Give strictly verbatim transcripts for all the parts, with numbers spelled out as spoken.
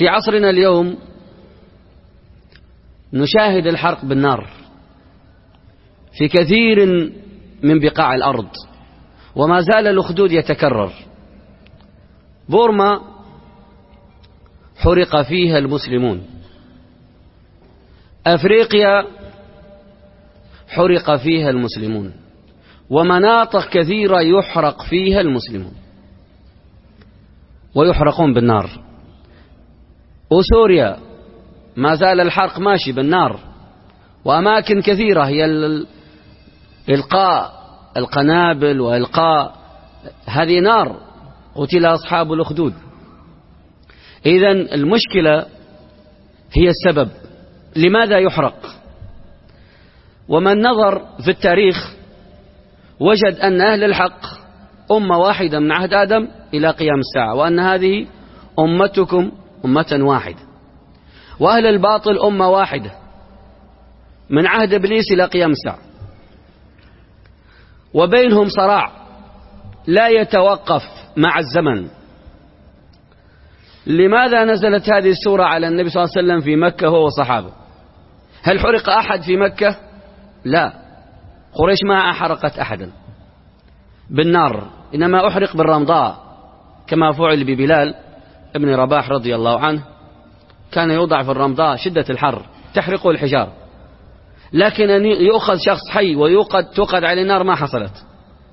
في عصرنا اليوم نشاهد الحرق بالنار في كثير من بقاع الأرض، وما زال الأخدود يتكرر. بورما حرق فيها المسلمون، أفريقيا حرق فيها المسلمون، ومناطق كثيرة يحرق فيها المسلمون ويحرقون بالنار. وسوريا ما زال الحرق ماشي بالنار، وأماكن كثيرة هي إلقاء القنابل وإلقاء هذه نار، قتل أصحاب الأخدود. إذن المشكلة هي السبب لماذا يحرق. ومن نظر في التاريخ وجد أن أهل الحق أمة واحدة من عهد آدم إلى قيام الساعة، وأن هذه أمتكم أمة واحدة، وأهل الباطل أمة واحدة من عهد إبليس إلى قيام الساعة، وبينهم صراع لا يتوقف مع الزمن. لماذا نزلت هذه السورة على النبي صلى الله عليه وسلم في مكة هو وصحابه؟ هل حرق أحد في مكة؟ لا، قريش ما أحرقت أحدا بالنار، إنما أحرق بالرمضاء كما فعل ببلال ابن رباح رضي الله عنه، كان يوضع في الرمضاء شدة الحر تحرقه الحجار، لكن أن يؤخذ شخص حي ويوقد توقد عليه النار ما حصلت.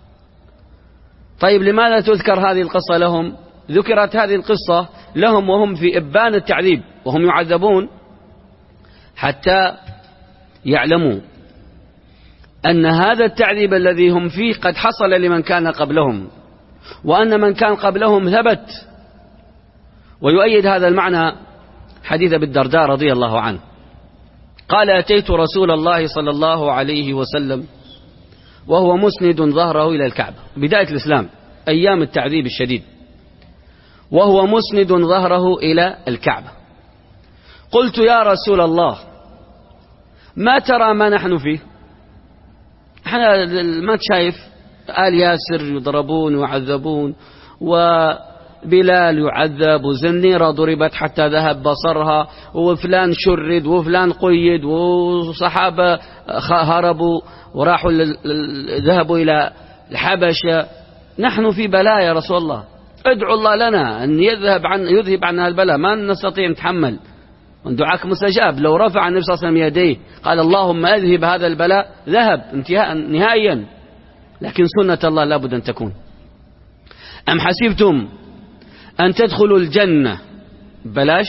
طيب لماذا تذكر هذه القصة لهم؟ ذكرت هذه القصة لهم وهم في إبان التعذيب وهم يعذبون، حتى يعلموا أن هذا التعذيب الذي هم فيه قد حصل لمن كان قبلهم، وأن من كان قبلهم ثبت. ويؤيد هذا المعنى حديث أبي الدرداء رضي الله عنه قال: أتيت رسول الله صلى الله عليه وسلم وهو مسند ظهره إلى الكعبة، بداية الإسلام أيام التعذيب الشديد، وهو مسند ظهره إلى الكعبة. قلت: يا رسول الله، ما ترى ما نحن فيه؟ احنا ما تشايف آل ياسر يضربون ويعذبون، وبلال يعذب، وزنيرة ضربت حتى ذهب بصرها، وفلان شرد، وفلان قيد، وصحابة هربوا وراحوا ذهبوا إلى الحبشة. نحن في بلاء يا رسول الله، ادعو الله لنا أن يذهب عن يذهب عن البلاء، ما نستطيع نتحمل. دعاك مستجاب. لو رفع النبي صلى الله عليه وسلم يديه قال: اللهم أذهب هذا البلاء، ذهب انتهاء نهائيا، لكن سنة الله لابد أن تكون. أم حسبتم أن تدخلوا الجنة بلاش؟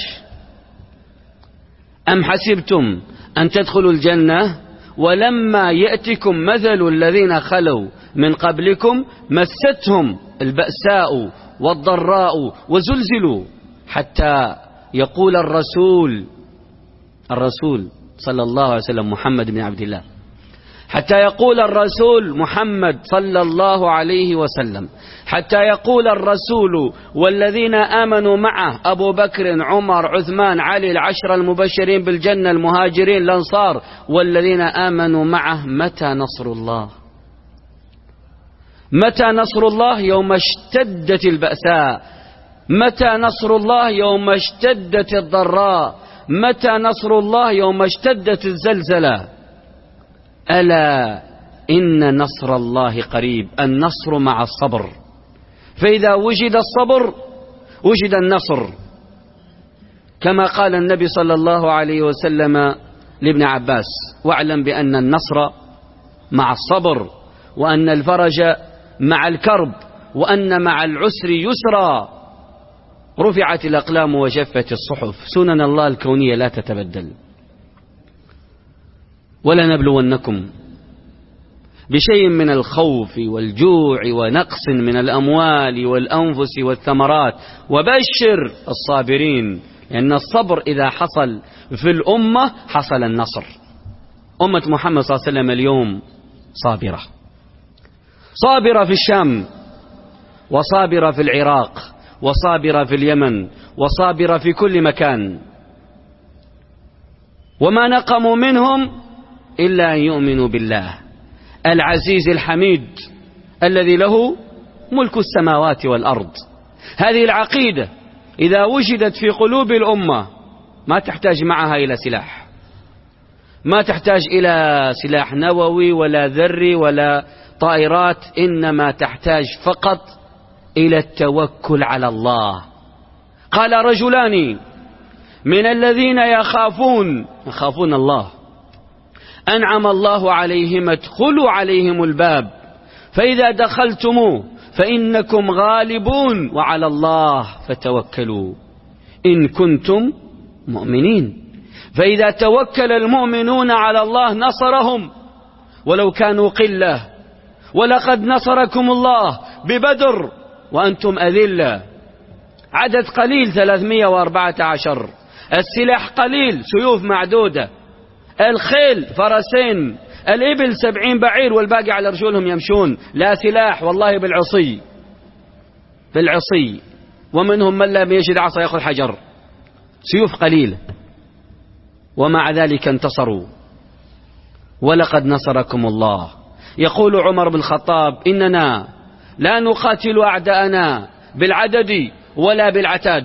أم حسبتم أن تدخلوا الجنة ولما يأتكم مثل الذين خلوا من قبلكم مستهم البأساء والضراء وزلزلوا حتى يقول الرسول الرسول صلى الله عليه وسلم محمد بن عبد الله حتى يقول الرسول محمد صلى الله عليه وسلم حتى يقول الرسول والذين آمنوا معه أبو بكر عمر عثمان علي العشرة المبشرين بالجنة المهاجرين الأنصار والذين آمنوا معه: متى نصر الله؟ متى نصر الله؟ يوم اشتدت البأساء. متى نصر الله؟ يوم اشتدت الضراء. متى نصر الله؟ يوم اشتدت الزلزلة. ألا إن نصر الله قريب. النصر مع الصبر، فإذا وجد الصبر وجد النصر، كما قال النبي صلى الله عليه وسلم لابن عباس: واعلم بأن النصر مع الصبر، وأن الفرج مع الكرب، وأن مع العسر يسرا. رفعت الأقلام وجفت الصحف. سنن الله الكونية لا تتبدل. ولنبلونكم بشيء من الخوف والجوع ونقص من الأموال والأنفس والثمرات وبشر الصابرين، لأن الصبر إذا حصل في الأمة حصل النصر. أمة محمد صلى الله عليه وسلم اليوم صابرة، صابرة في الشام، وصابرة في العراق، وصابرة في اليمن، وصابرة في كل مكان، وما نقموا منهم إلا أن يؤمنوا بالله العزيز الحميد الذي له ملك السماوات والأرض. هذه العقيدة إذا وجدت في قلوب الأمة ما تحتاج معها إلى سلاح، ما تحتاج إلى سلاح نووي ولا ذري ولا طائرات، إنما تحتاج فقط إلى التوكل على الله. قال رجلان من الذين يخافون يخافون الله أنعم الله عليهم ادخلوا عليهم الباب فإذا دخلتموه فإنكم غالبون وعلى الله فتوكلوا إن كنتم مؤمنين. فإذا توكل المؤمنون على الله نصرهم ولو كانوا قلة. ولقد نصركم الله ببدر وأنتم أذلة، عدد قليل ثلاثمائة وأربعة عشر، السلاح قليل سيوف معدودة، الخيل فرسين، الإبل سبعين بعير والباقي على رجولهم يمشون، لا سلاح والله بالعصي بالعصي، ومنهم من لم يجد عصا يأخذ حجر، سيوف قليل ومع ذلك انتصروا. ولقد نصركم الله. يقول عمر بن الخطاب إننا لا نقاتل أعداءنا بالعدد ولا بالعتاد،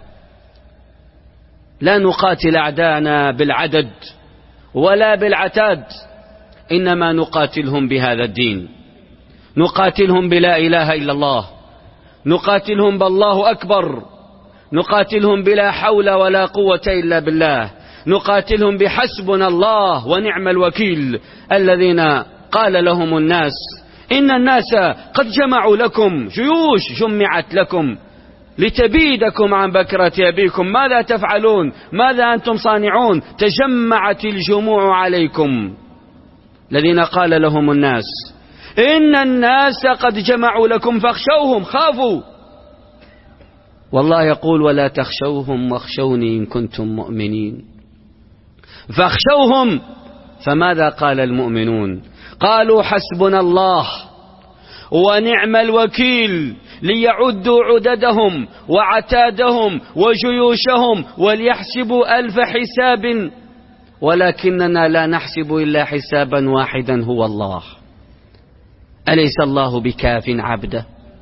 لا نقاتل أعداءنا بالعدد ولا بالعتاد، إنما نقاتلهم بهذا الدين، نقاتلهم بلا إله إلا الله، نقاتلهم بالله أكبر، نقاتلهم بلا حول ولا قوة إلا بالله، نقاتلهم بحسبنا الله ونعم الوكيل، الذين قال لهم الناس إن الناس قد جمعوا لكم، جيوش جمعت لكم لتبيدكم عن بكرة أبيكم، ماذا تفعلون؟ ماذا أنتم صانعون؟ تجمعت الجموع عليكم. الذين قال لهم الناس إن الناس قد جمعوا لكم فاخشوهم، خافوا. والله يقول ولا تخشوهم واخشوني إن كنتم مؤمنين. فاخشوهم. فماذا قال المؤمنون؟ قالوا حسبنا الله ونعم الوكيل، ليعدوا عددهم وعتادهم وجيوشهم وليحسبوا ألف حساب، ولكننا لا نحسب إلا حسابا واحدا هو الله. أليس الله بكاف عبده؟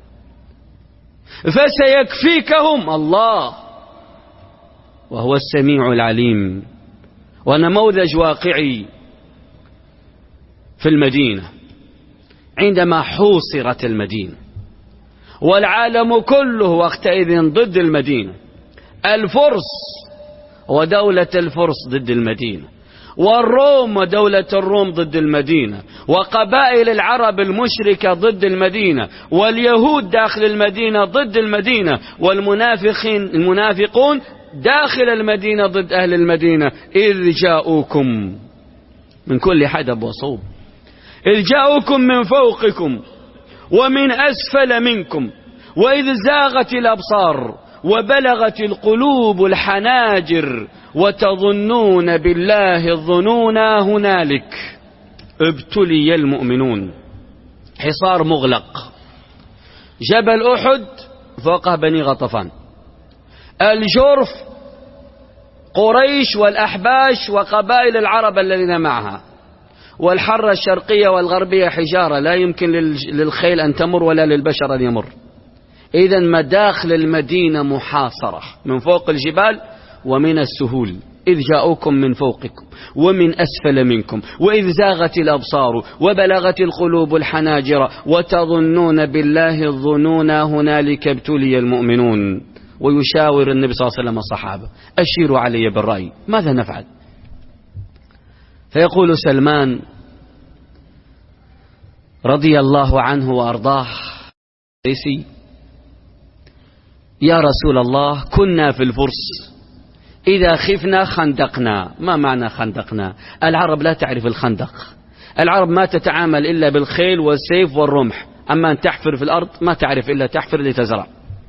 فسيكفيكهم الله وهو السميع العليم. ونموذج واقعي في المدينة عندما حوصرت المدينة والعالم كله وقتئذ ضد المدينة، الفرس ودولة الفرس ضد المدينة، والروم ودولة الروم ضد المدينة، وقبائل العرب المشركة ضد المدينة، واليهود داخل المدينة ضد المدينة، والمنافقين المنافقون داخل المدينة ضد أهل المدينة، إذ جاءوكم من كل حدب وصوب، إذ جاءوكم من فوقكم ومن أسفل منكم، وإذ زاغت الأبصار وبلغت القلوب الحناجر وتظنون بالله الظنون، هنالك ابتلي المؤمنون. حصار مغلق، جبل أحد فوقه بني غطفان، الجرف قريش والأحباش وقبائل العرب الذين معها، والحرة الشرقية والغربية حجارة لا يمكن للخيل أن تمر ولا للبشر أن يمر. إذن مداخل المدينة محاصرة من فوق الجبال ومن السهول، إذ جاءوكم من فوقكم ومن أسفل منكم، وإذ زاغت الأبصار وبلغت القلوب الحناجر وتظنون بالله الظنون، هنالك ابتلي المؤمنون. ويشاور النبي صلى الله عليه وسلم الصحابة أشيروا علي بالرأي، ماذا نفعل؟ فيقول سلمان رضي الله عنه وأرضاه يا رسول الله كنا في الفرس إذا خفنا خندقنا. ما معنى خندقنا؟ العرب لا تعرف الخندق، العرب ما تتعامل إلا بالخيل والسيف والرمح، أما أن تحفر في الأرض ما تعرف إلا تحفر لتزرع.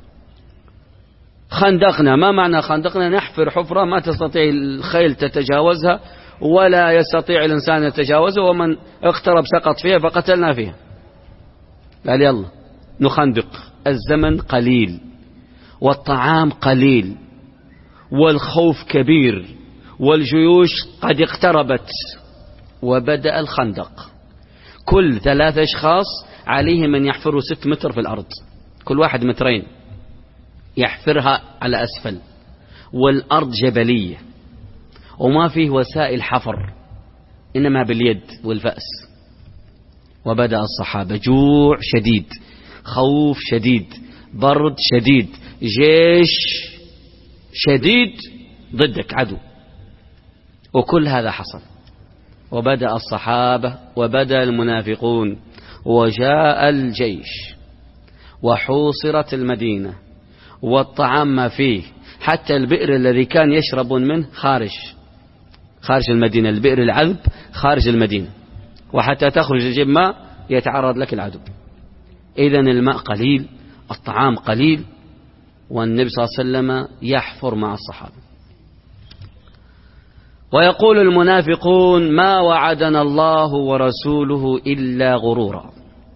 خندقنا، ما معنى خندقنا؟ نحفر حفرة ما تستطيع الخيل تتجاوزها ولا يستطيع الإنسان يتجاوزه، ومن اقترب سقط فيها فقتلنا فيها. قال يلا نخندق. الزمن قليل والطعام قليل والخوف كبير والجيوش قد اقتربت، وبدأ الخندق. كل ثلاثة أشخاص عليهم أن يحفروا ست متر في الأرض، كل واحد مترين. يحفرها على أسفل، والأرض جبلية وما فيه وسائل حفر، إنما باليد والفأس. وبدأ الصحابة جوع شديد، خوف شديد، برد شديد، جيش شديد ضدك عدو، وكل هذا حصل. وبدأ الصحابة وبدأ المنافقون، وجاء الجيش، وحوصرت المدينة، والطعام ما فيه، حتى البئر الذي كان يشربون منه خارج خارج المدينة، البئر العذب خارج المدينة، وحتى تخرج تجيب ماء يتعرض لك العدو. إذن الماء قليل، الطعام قليل، والنبي صلى الله عليه وسلم يحفر مع الصحابة. ويقول المنافقون: ما وعدنا الله ورسوله إلا غرورا.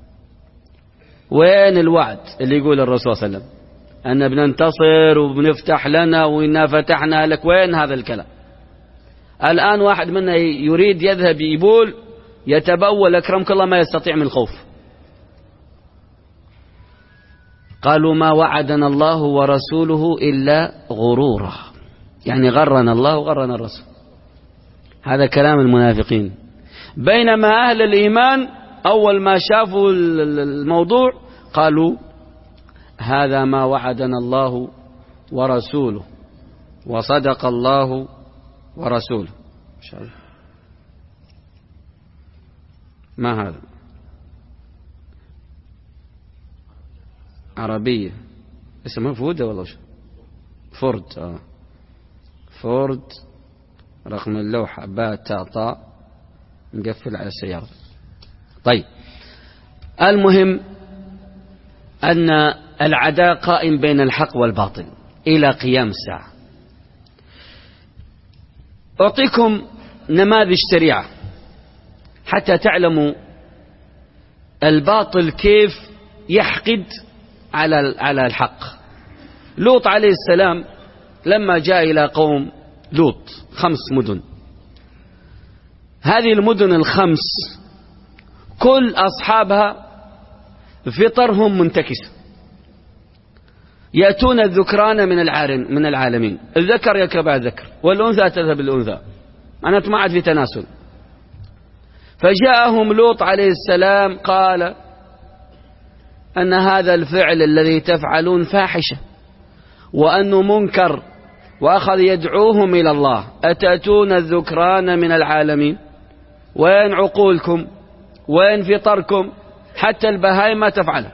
وين الوعد اللي يقول الرسول صلى الله عليه وسلم أن بننتصر وبنفتح لنا وإنا فتحنا لك؟ وين هذا الكلام؟ الآن واحد منا يريد يذهب يبول يتبول أكرمك الله ما يستطيع من الخوف. قالوا: ما وعدنا الله ورسوله إلا غرورا، يعني غرنا الله وغرنا الرسول. هذا كلام المنافقين. بينما أهل الإيمان أول ما شافوا الموضوع قالوا: هذا ما وعدنا الله ورسوله وصدق الله ورسوله. ما هذا؟ عربية اسمها فودة والله شو؟ فورد. آه. فورد رقم اللوحة باء تاء طاء مقفل على السيارة. طيب، المهم أن العداء قائم بين الحق والباطل إلى قيام الساعة. أعطيكم نماذج سريعة حتى تعلموا الباطل كيف يحقد على على الحق. لوط عليه السلام لما جاء إلى قوم لوط، خمس مدن، هذه المدن الخمس كل أصحابها فطرهم منتكسة، يأتون الذكران من من العالمين، الذكر يركب على الذكر والأنثى تذهب الأنثى، أنا ما عاد في تناسل. فجاءهم لوط عليه السلام قال أن هذا الفعل الذي تفعلون فاحشة وأنه منكر، وأخذ يدعوهم إلى الله: أتأتون الذكران من العالمين؟ وين عقولكم؟ وين فطركم؟ حتى البهائم ما تفعله.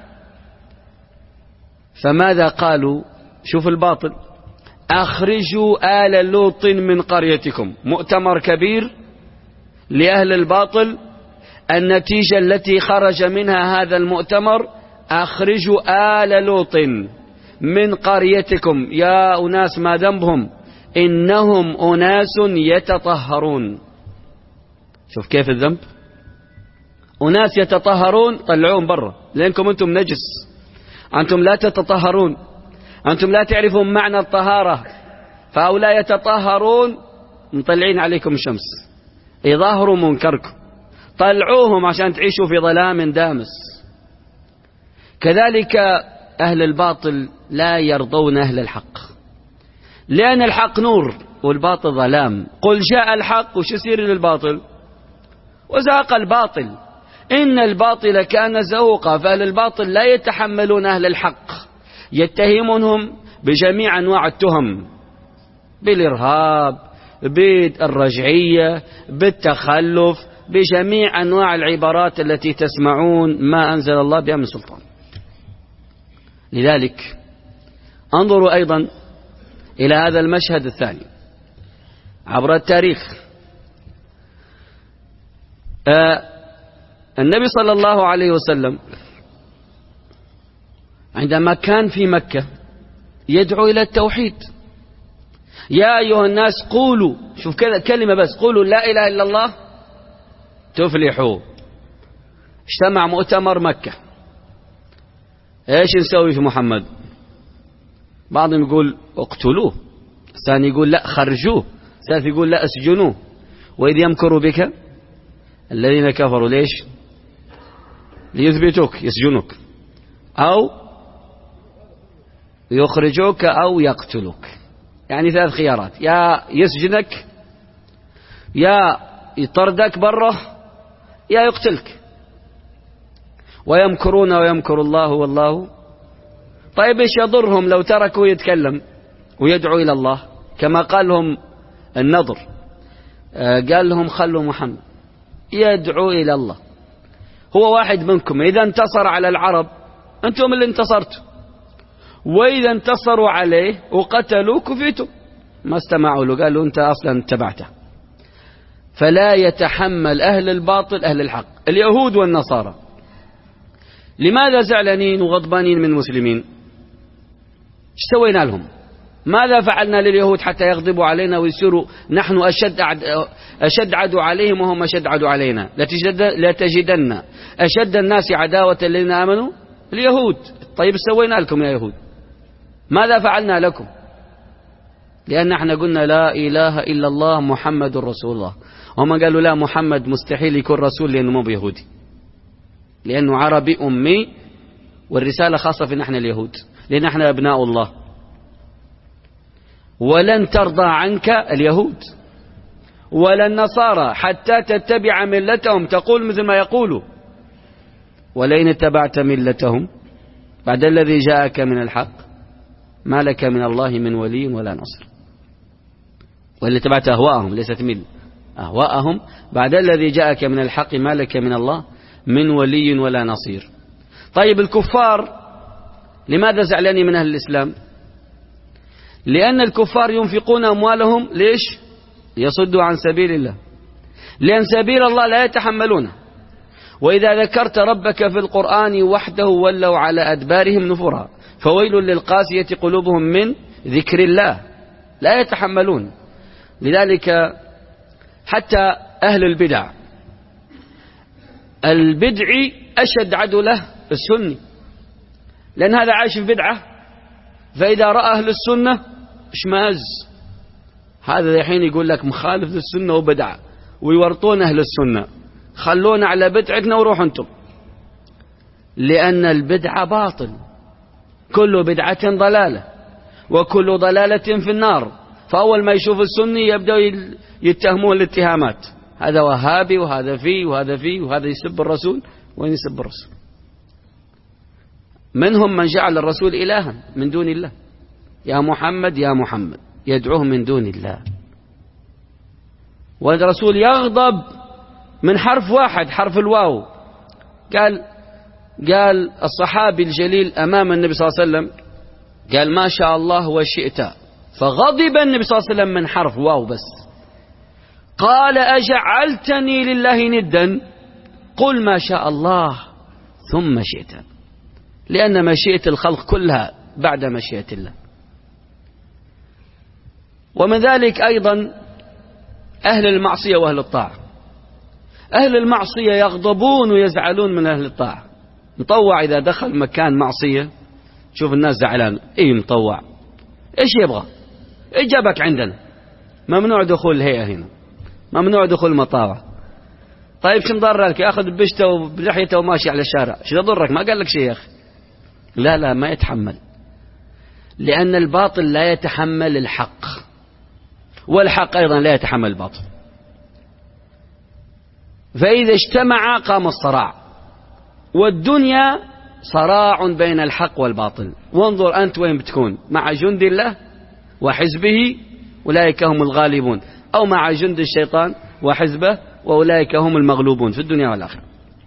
فماذا قالوا؟ شوف الباطل: أخرجوا آل لوط من قريتكم. مؤتمر كبير لأهل الباطل، النتيجة التي خرج منها هذا المؤتمر: أخرجوا آل لوط من قريتكم. يا أناس ما ذنبهم؟ إنهم أناس يتطهرون. شوف كيف الذنب، أناس يتطهرون، طلعوهم برا لأنكم أنتم نجس، أنتم لا تتطهرون، أنتم لا تعرفون معنى الطهارة، فهؤلاء يتطهرون مطلعين عليكم الشمس، يظاهروا منكركم، طلعوهم عشان تعيشوا في ظلام دامس. كذلك أهل الباطل لا يرضون أهل الحق، لأن الحق نور والباطل ظلام. قل جاء الحق، وش يصير للباطل؟ وزاق الباطل، إن الباطل كان زوقا. فأهل الباطل لا يتحملون أهل الحق، يتهمونهم بجميع أنواع التهم، بالإرهاب، بالرجعية، بالتخلف، بجميع أنواع العبارات التي تسمعون ما أنزل الله بها من سلطان. لذلك انظروا أيضا إلى هذا المشهد الثاني عبر التاريخ. آه النبي صلى الله عليه وسلم عندما كان في مكة يدعو إلى التوحيد: يا أيها الناس قولوا، شوف كذا كلمة بس، قولوا لا إله إلا الله تفلحوا. اجتمع مؤتمر مكة، ايش نسوي في محمد؟ بعضهم يقول اقتلوه، الثاني يقول لا خرجوه، الثالث يقول لا اسجنوه. وإذ يمكر بك الذين كفروا، ليش؟ ليثبتوك، يسجنوك، أو يخرجوك أو يقتلوك. يعني ثلاث خيارات: يا يسجنك، يا يطردك بره، يا يقتلك. ويمكرون ويمكر الله والله. طيب ايش يضرهم لو تركوا يتكلم ويدعو إلى الله كما قال لهم النضر؟ قال لهم خلوا محمد يدعو إلى الله. هو واحد منكم إذا انتصر على العرب أنتم اللي انتصرتوا، وإذا انتصروا عليه وقتلوا كفيتوا. ما استمعوا له، قالوا أنت أصلا اتبعته. فلا يتحمل أهل الباطل أهل الحق. اليهود والنصارى لماذا زعلانين وغضبانين من المسلمين؟ ايش سوينا لهم؟ ماذا فعلنا لليهود حتى يغضبوا علينا ويصيروا نحن أشد أشد عدو عليهم وهم أشد عدو علينا؟ لتجدن أشد الناس عداوة الذين آمنوا اليهود. طيب سوينا لكم يا يهود؟ ماذا فعلنا لكم؟ لأن احنا قلنا لا إله إلا الله محمد رسول الله، هم قالوا لا، محمد مستحيل يكون رسول لأنه مو بيهودي، لأنه عربي أمي، والرسالة خاصة في نحن اليهود لأن احنا أبناء الله. ولن ترضى عنك اليهود ولا النصارى حتى تتبع ملتهم، تقول مثل ما يقولوا: ولئن اتبعت ملتهم بعد الذي جاءك من الحق ما لك من الله من ولي ولا نصر. واللي اتبعت أهواءهم، ليست مل أهواءهم، بعد الذي جاءك من الحق ما لك من الله من ولي ولا نصير. طيب الكفار لماذا زعلانين من أهل الإسلام؟ لأن الكفار ينفقون أموالهم ليش؟ يصدوا عن سبيل الله، لأن سبيل الله لا يتحملونه. وإذا ذكرت ربك في القرآن وحده ولوا على أدبارهم نفورا، فويل للقاسية قلوبهم من ذكر الله، لا يتحملون. لذلك حتى أهل البدع، البدعي أشد عدو له السني، لأن هذا عايش في بدعة، فإذا رأى أهل السنة اشماز. هذا الحين يقول لك مخالف للسنة وبدعة، ويورطون أهل السنة: خلونا على بدعتنا وروحوا أنتم، لأن البدعة باطل، كل بدعة ضلالة وكل ضلالة في النار. فأول ما يشوف السني يبدأ يتهمون الاتهامات: هذا وهابي وهذا فيه وهذا فيه وهذا يسب الرسول. وين يسب الرسول؟ منهم من جعل الرسول إلها من دون الله، يا محمد يا محمد، يدعوه من دون الله. والرسول يغضب من حرف واحد، حرف الواو. قال قال الصحابي الجليل أمام النبي صلى الله عليه وسلم، قال ما شاء الله وشئت، فغضب النبي صلى الله عليه وسلم من حرف واو بس. قال أجعلتني لله ندا؟ قل ما شاء الله ثم شئت، لأن مشيئة الخلق كلها بعد مشيئة الله. ومن ذلك أيضا أهل المعصية وأهل الطاعة. أهل المعصية يغضبون ويزعلون من أهل الطاعة. مطوع إذا دخل مكان معصية شوف الناس زعلان: إيه مطوع إيش يبغى؟ إيه جابك عندنا؟ ممنوع دخول الهيئة هنا، ممنوع دخول المطاوع. طيب شو مضرك؟ ياخذ بشته وبلحيته وماشي على الشارع، شو يضرك؟ ما قال لك شيء يا أخي. لا لا ما يتحمل، لأن الباطل لا يتحمل الحق، والحق أيضا لا يتحمل الباطل. فإذا اجتمع قام الصراع، والدنيا صراع بين الحق والباطل. وانظر أنت وين بتكون، مع جند الله وحزبه أولئك هم الغالبون، أو مع جند الشيطان وحزبه وأولئك هم المغلوبون في الدنيا والآخرة.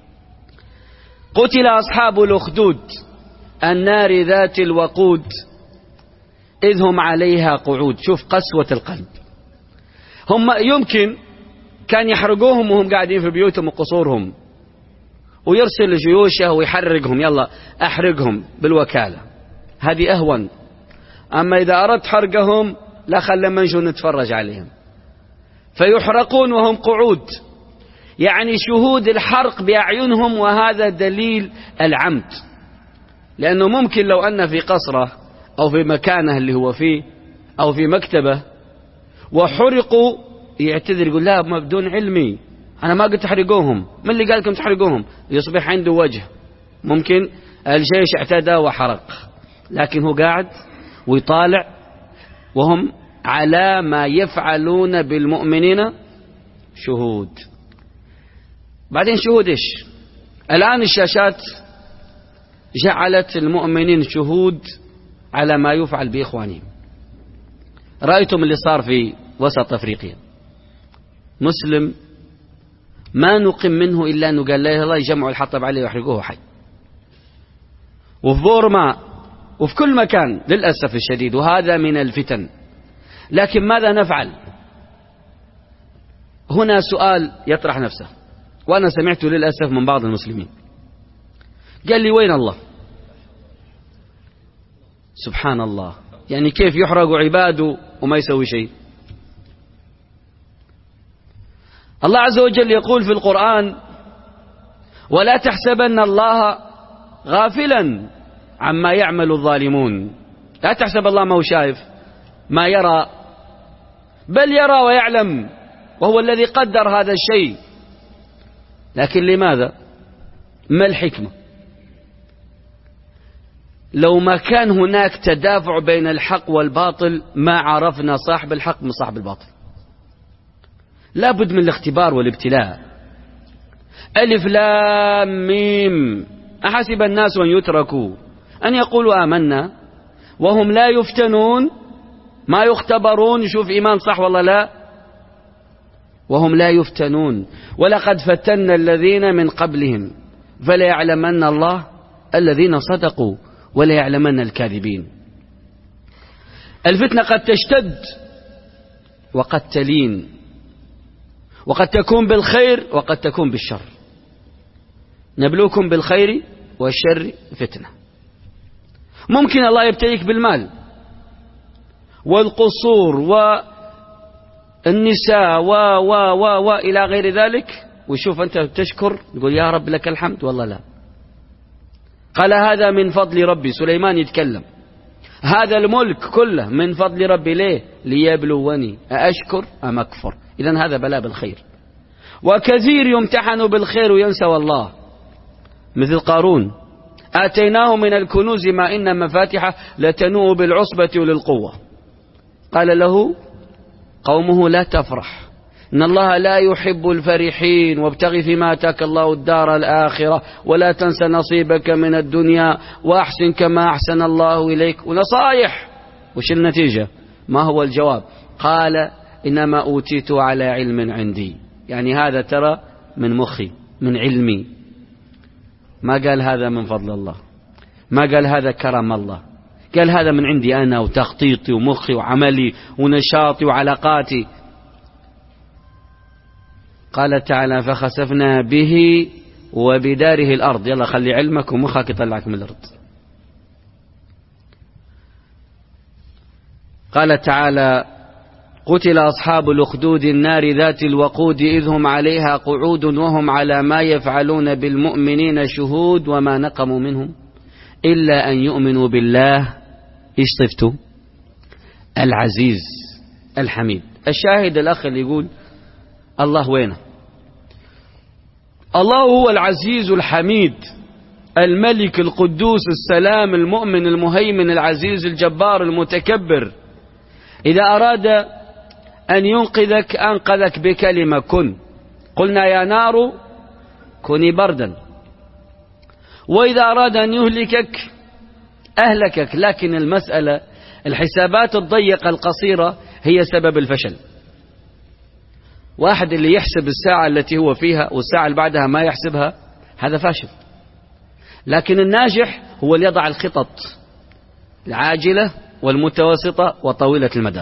قتل أصحاب الأخدود النار ذات الوقود إذ هم عليها قعود. شوف قسوة القلب. هم يمكن كان يحرقوهم وهم قاعدين في بيوتهم وقصورهم، ويرسل جيوشه ويحرقهم، يلا أحرقهم بالوكالة، هذه أهون. أما إذا أردت حرقهم لا، خلنا منجو نتفرج عليهم. فيحرقون وهم قعود، يعني شهود الحرق بأعينهم، وهذا دليل العمد. لأنه ممكن لو أن في قصره أو في مكانه اللي هو فيه أو في مكتبه وحرقوا يعتذر، يقول لا ما بدون علمي، أنا ما قلت تحرقوهم، من اللي قال لكم تحرقوهم؟ يصبح عنده وجه، ممكن الجيش اعتدى وحرق، لكن هو قاعد ويطالع وهم على ما يفعلون بالمؤمنين شهود. بعدين شهود إيش؟ الآن الشاشات جعلت المؤمنين شهود على ما يفعل بإخوانهم. رأيتم اللي صار في وسط أفريقيا، مسلم ما نقم منه إلا أنه قال لا الله يجمعوا الحطب عليه ويحرقوه حي، وفي بورما وفي كل مكان للأسف الشديد، وهذا من الفتن. لكن ماذا نفعل؟ هنا سؤال يطرح نفسه، وأنا سمعته للأسف من بعض المسلمين، قال لي وين الله؟ سبحان الله، يعني كيف يحرق عباده وما يسوي شيء؟ الله عز وجل يقول في القرآن: ولا تحسبن الله غافلا عما يعمل الظالمون. لا تحسب الله ما هو شايف ما يرى، بل يرى ويعلم، وهو الذي قدر هذا الشيء. لكن لماذا؟ ما الحكمة؟ لو ما كان هناك تدافع بين الحق والباطل ما عرفنا صاحب الحق من صاحب الباطل. لا بد من الاختبار والابتلاء. ألف لام ميم، أحسب الناس أن يتركوا أن يقولوا آمنا وهم لا يفتنون، ما يختبرون يشوف إيمان صح والله لا، وهم لا يفتنون. ولقد فتنا الذين من قبلهم فلا يعلمن الله الذين صدقوا ولا يعلمن الكاذبين. الفتنة قد تشتد وقد تلين، وقد تكون بالخير وقد تكون بالشر. نبلوكم بالخير والشر فتنة. ممكن الله يبتليك بالمال والقصور والنساء و و و و إلى غير ذلك، وشوف أنت تشكر تقول يا رب لك الحمد، والله لا. قال هذا من فضل ربي. سليمان يتكلم هذا الملك كله من فضل ربي. ليه؟ ليبلوني أأشكر أم أكفر. إذن هذا بلاء بالخير. وكثير يمتحن بالخير وينسى والله، مثل قارون: آتيناه من الكنوز ما إن مفاتحه لتنوء بالعصبة وللقوة. قال له قومه: لا تفرح إن الله لا يحب الفرحين، وابتغ فيما آتاك الله الدار الآخرة ولا تنس نصيبك من الدنيا وأحسن كما أحسن الله إليك. ونصائح. وش النتيجة؟ ما هو الجواب؟ قال إنما أوتيت على علم عندي، يعني هذا ترى من مخي من علمي. ما قال هذا من فضل الله، ما قال هذا كرم الله، قال هذا من عندي أنا وتخطيطي ومخي وعملي ونشاطي وعلاقاتي. قال تعالى: فخسفنا به وبداره الأرض. يلا خلي علمك ومخك يطلعك من الأرض. قال تعالى: قتل أصحاب الأخدود النار ذات الوقود إذ هم عليها قعود وهم على ما يفعلون بالمؤمنين شهود وما نقموا منهم إلا أن يؤمنوا بالله إيش صفته؟ العزيز الحميد. الشاهد الأخ اللي يقول الله وينه؟ الله هو العزيز الحميد، الملك القدوس السلام المؤمن المهيمن العزيز الجبار المتكبر. إذا أراد أن ينقذك أنقذك بكلمة كن. قلنا يا نار كوني بردا. وإذا أراد أن يهلكك أهلكك. لكن المسألة الحسابات الضيقة القصيرة هي سبب الفشل. واحد اللي يحسب الساعة التي هو فيها والساعة اللي بعدها ما يحسبها، هذا فاشل. لكن الناجح هو اللي يضع الخطط العاجلة والمتوسطة وطويلة المدى.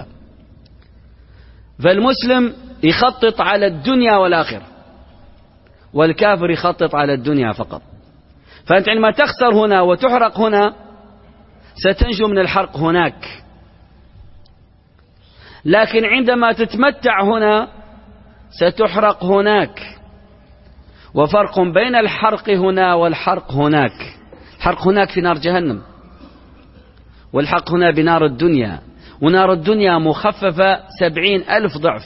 فالمسلم يخطط على الدنيا والآخرة، والكافر يخطط على الدنيا فقط. فأنت عندما تخسر هنا وتحرق هنا ستنجو من الحرق هناك، لكن عندما تتمتع هنا ستحرق هناك. وفرق بين الحرق هنا والحرق هناك. الحرق هناك في نار جهنم، والحرق هنا بنار الدنيا، ونار الدنيا مخففة سبعين ألف ضعف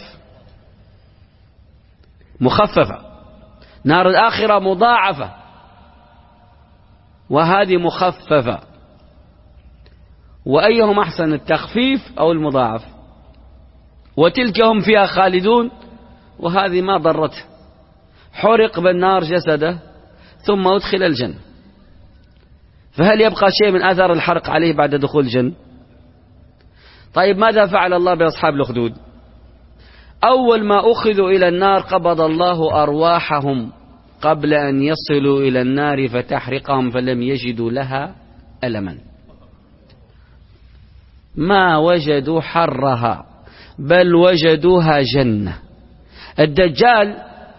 مخففة. نار الآخرة مضاعفة وهذه مخففة. وأيهم أحسن، التخفيف أو المضاعف؟ وتلك هم فيها خالدون، وهذه ما ضرته، حرق بالنار جسده ثم أدخل الجنة. فهل يبقى شيء من أثر الحرق عليه بعد دخول الجنة؟ طيب ماذا فعل الله بأصحاب الأخدود؟ أول ما أخذوا إلى النار قبض الله أرواحهم قبل أن يصلوا إلى النار فتحرقهم، فلم يجدوا لها ألما، ما وجدوا حرها بل وجدوها جنة. الدجال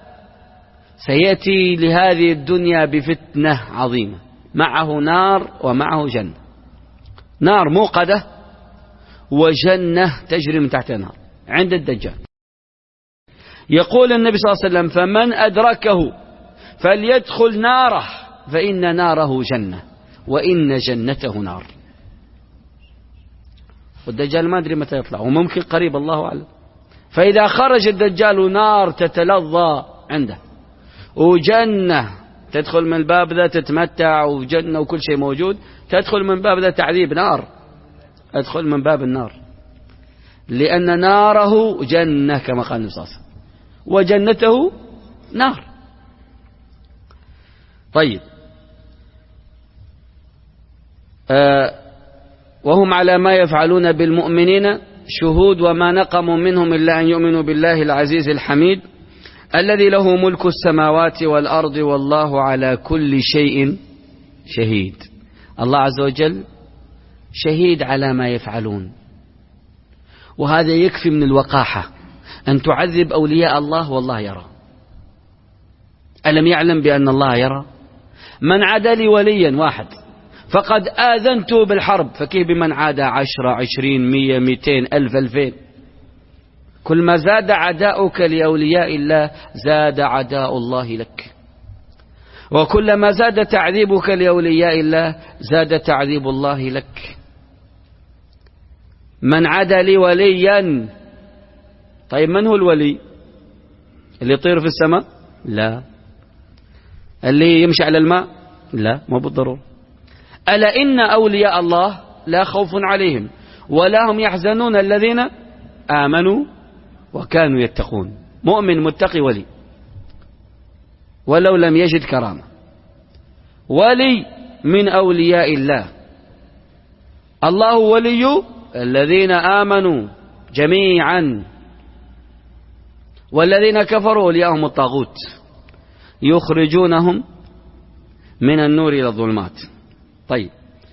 سيأتي لهذه الدنيا بفتنة عظيمة، معه نار ومعه جنة، نار موقدة وجنة تجري من تحت النار عند الدجال. يقول النبي صلى الله عليه وسلم: فمن أدركه فليدخل ناره فإن ناره جنة وإن جنته نار. والدجال ما أدري متى يطلع، وممكن قريب الله أعلم. فإذا خرج الدجال نار تتلظى عنده، وجنة تدخل من الباب ذا تتمتع، وجنة وكل شيء موجود، تدخل من باب ذا تعذيب نار، أدخل من باب النار، لأن ناره جنة كما قال النبي صلى الله عليه وسلم، وجنته نار. طيب آه وهم على ما يفعلون بالمؤمنين شهود، وما نقموا منهم إلا أن يؤمنوا بالله العزيز الحميد الذي له ملك السماوات والأرض والله على كل شيء شهيد. الله عز وجل شهيد على ما يفعلون، وهذا يكفي من الوقاحة أن تعذب أولياء الله والله يرى. ألم يعلم بأن الله يرى؟ من عادى لي وليا واحد فقد آذنته بالحرب، فكيف بمن عادى عشرة عشرين مية ميتين ألف ألفين؟ كل ما زاد عداؤك لأولياء الله زاد عداء الله لك، وكلما زاد تعذيبك لأولياء الله زاد تعذيب الله لك. من عادى لي وليا، طيب من هو الولي؟ اللي يطير في السماء؟ لا. اللي يمشي على الماء؟ لا، ما بالضرورة. ألا إن أولياء الله لا خوف عليهم ولا هم يحزنون الذين آمنوا وكانوا يتقون. مؤمن متقي ولي ولو لم يجد كرامة، ولي من أولياء الله. الله ولي الذين آمنوا جميعا، والذين كفروا أولياءهم الطاغوت يخرجونهم من النور إلى الظلمات. طيب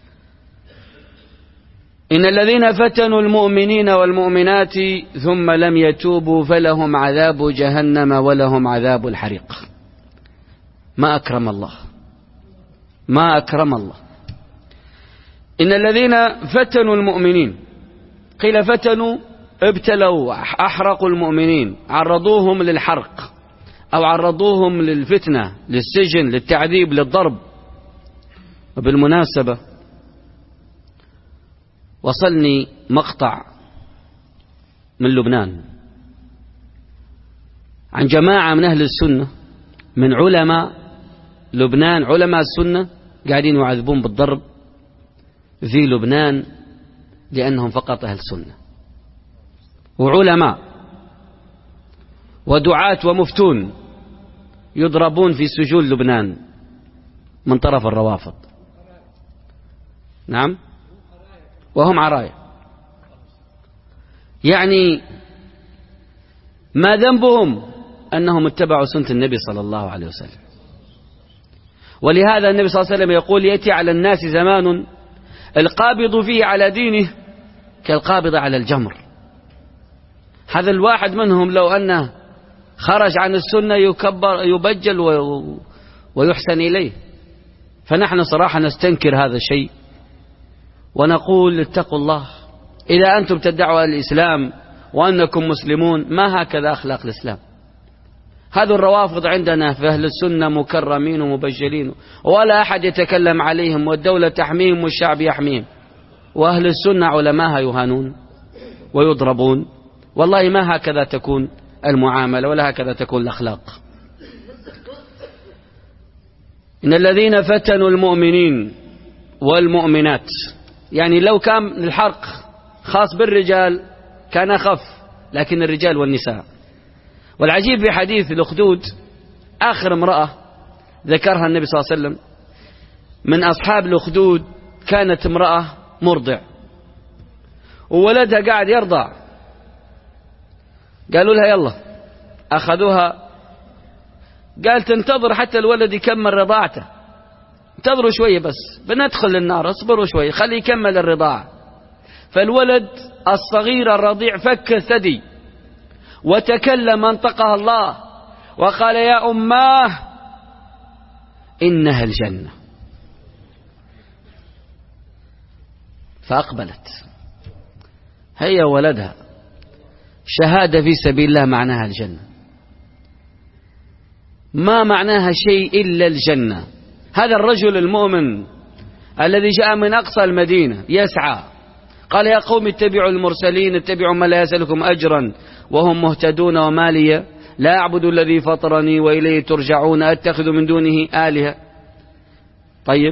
إن الذين فتنوا المؤمنين والمؤمنات ثم لم يتوبوا فلهم عذاب جهنم ولهم عذاب الحريق. ما أكرم الله، ما أكرم الله. إن الذين فتنوا المؤمنين، قيل فتنوا ابتلوا أحرقوا المؤمنين، عرضوهم للحرق أو عرضوهم للفتنة، للسجن، للتعذيب، للضرب. وبالمناسبة وصلني مقطع من لبنان عن جماعة من أهل السنة، من علماء لبنان، علماء السنة قاعدين يعذبون بالضرب في لبنان لأنهم فقط أهل السنة، وعلماء ودعاة ومفتون يضربون في سجون لبنان من طرف الروافض. نعم، وهم عرايا. يعني ما ذنبهم أنهم اتبعوا سنة النبي صلى الله عليه وسلم. ولهذا النبي صلى الله عليه وسلم يقول: يأتي على الناس زمان القابض فيه على دينه كالقابض على الجمر. هذا الواحد منهم لو أنه خرج عن السنة يكبر يبجل ويحسن إليه. فنحن صراحة نستنكر هذا الشيء ونقول: اتقوا الله، إذا أنتم تدعوا الإسلام وأنكم مسلمون ما هكذا أخلاق الإسلام. هذا الروافض عندنا في أهل السنة مكرمين ومبجلين، ولا أحد يتكلم عليهم، والدولة تحميهم والشعب يحميهم، وأهل السنة علماها يهانون ويضربون. والله ما هكذا تكون المعاملة ولا هكذا تكون الأخلاق. إن الذين فتنوا المؤمنين والمؤمنات يعني لو كان الحرق خاص بالرجال كان أخف، لكن الرجال والنساء. والعجيب في حديث الأخدود آخر امرأة ذكرها النبي صلى الله عليه وسلم من أصحاب الأخدود كانت امرأة مرضع وولدها قاعد يرضع، قالوا لها يلا، أخذوها، قالت انتظر حتى الولد يكمل رضاعته، انتظروا شوية بس بندخل النار، اصبروا شوية خلي يكمل الرضاعة. فالولد الصغير الرضيع فك الثدي وتكلم، انطقها الله وقال يا أماه إنها الجنة. فأقبلت هي ولدها، شهادة في سبيل الله معناها الجنة، ما معناها شيء إلا الجنة. هذا الرجل المؤمن الذي جاء من أقصى المدينة يسعى، قال يا قوم اتبعوا المرسلين، اتبعوا ما لا يسألكم أجرا وهم مهتدون، وما لي لا أعبد الذي فطرني وإليه ترجعون، أتخذ من دونه آلهة. طيب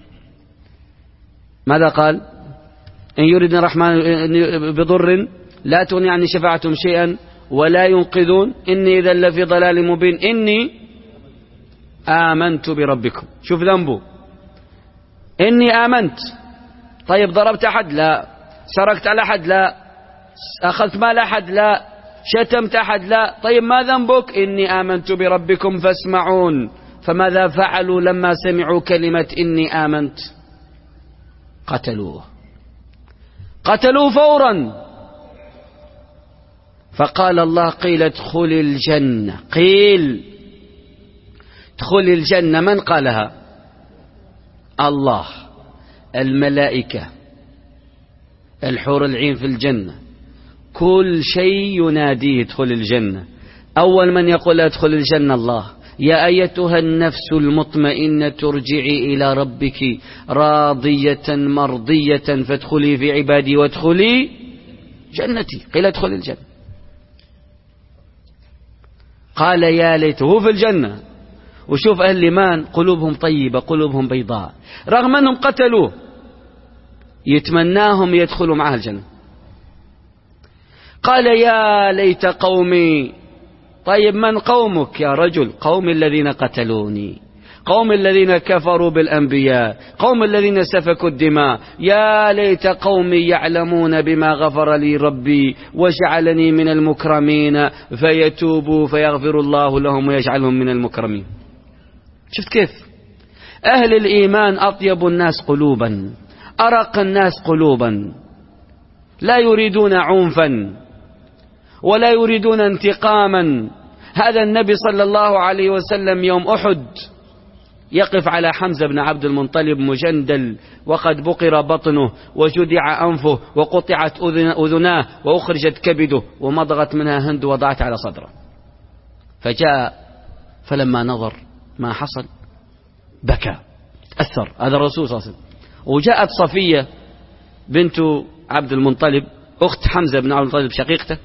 ماذا قال؟ إن يردنا الرحمن بضر لا تغني عني شفاعتهم شيئا ولا ينقذون، إني إذا لفي ضلال مبين، إني آمنت بربكم. شوف ذنبه، إني آمنت. طيب ضربت أحد؟ لا. سرقت على أحد؟ لا. أخذت مال أحد؟ لا. شتمت أحد؟ لا. طيب ما ذنبك؟ إني آمنت بربكم فاسمعون. فماذا فعلوا لما سمعوا كلمة إني آمنت؟ قتلوه، قتلوه فورا. فقال الله قيل ادخل الجنة، قيل ادخل الجنة. من قالها؟ الله، الملائكة، الحور العين في الجنة، كل شيء يناديه ادخل الجنة. أول من يقول ادخل الجنة الله. يا أيتها النفس المطمئنة ارجعي إلى ربك راضية مرضية فادخلي في عبادي وادخلي جنتي. قيل ادخل الجنة. قال يا ليته في الجنة. وشوف أهل الإيمان قلوبهم طيبة، قلوبهم بيضاء، رغم أنهم قتلوه يتمناهم يدخلوا معه الجنة. قال يا ليت قومي. طيب من قومك يا رجل؟ قوم الذين قتلوني، قوم الذين كفروا بالأنبياء، قوم الذين سفكوا الدماء. يا ليت قومي يعلمون بما غفر لي ربي وجعلني من المكرمين فيتوبوا فيغفر الله لهم ويجعلهم من المكرمين. شفت كيف أهل الإيمان أطيب الناس قلوبا، أرق الناس قلوبا، لا يريدون عنفا ولا يريدون انتقاما. هذا النبي صلى الله عليه وسلم يوم أحد يقف على حمزة بن عبد المطلب مجندل وقد بقر بطنه وجدع أنفه وقطعت أذناه وأخرجت كبده ومضغت منها هند وضعت على صدره. فجاء فلما نظر ما حصل بكى، تأثر. هذا الرسول صلى الله عليه وسلم. وجاءت صفية بنت عبد المطلب أخت حمزة بن عبد المطلب شقيقته،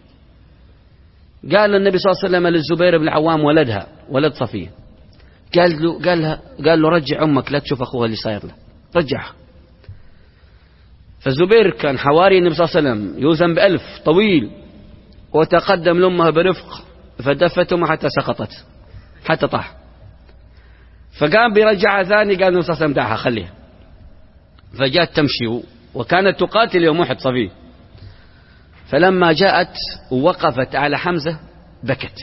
قال النبي صلى الله عليه وسلم للزبير بن العوام ولدها، ولد صفية، قال له قال لها قال له رجع أمك لا تشوف أخوها اللي صاير له، رجعها. فالزبير كان حواري النبي صلى الله عليه وسلم، يوزن بألف، طويل، وتقدم لأمها برفق فدفت أمها حتى سقطت، حتى طاح. فقام بيرجعها ثاني، قال النبي صلى الله عليه وسلم دعها خليها. فجاءت تمشي وكانت تقاتل يوم أحد صفية. فلما جاءت ووقفت على حمزة بكت.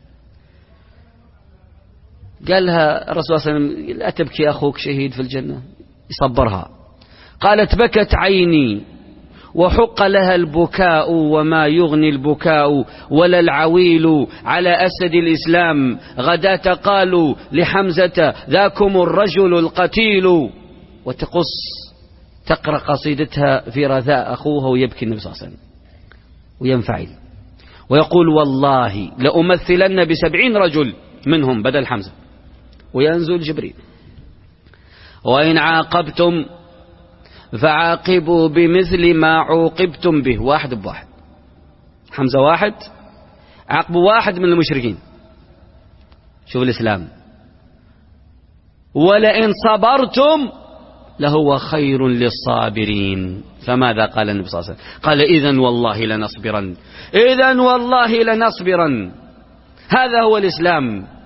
قال لها الرسول صلى الله عليه وسلم لا تبكي أخوك شهيد في الجنة، يصبرها. قالت بكت عيني وحق لها البكاء وما يغني البكاء ولا العويل على أسد الإسلام غداة قالوا لحمزة ذاكم الرجل القتيل. وتقص تقرأ قصيدتها في رثاء أخوها ويبكي النبي صلى الله عليه وسلم وينفعل ويقول والله لأمثلن بسبعين رجل منهم بدل حمزة. وينزل جبريل وإن عاقبتم فعاقبوا بمثل ما عوقبتم به، واحد بواحد. حمزة واحد، عاقبوا واحد من المشركين. شوف الإسلام. ولئن صبرتم لهو خير للصابرين. فماذا قال النبي صلى الله عليه وسلم؟ قال إذن والله لنصبرن، إذن والله لنصبرن. هذا هو الإسلام.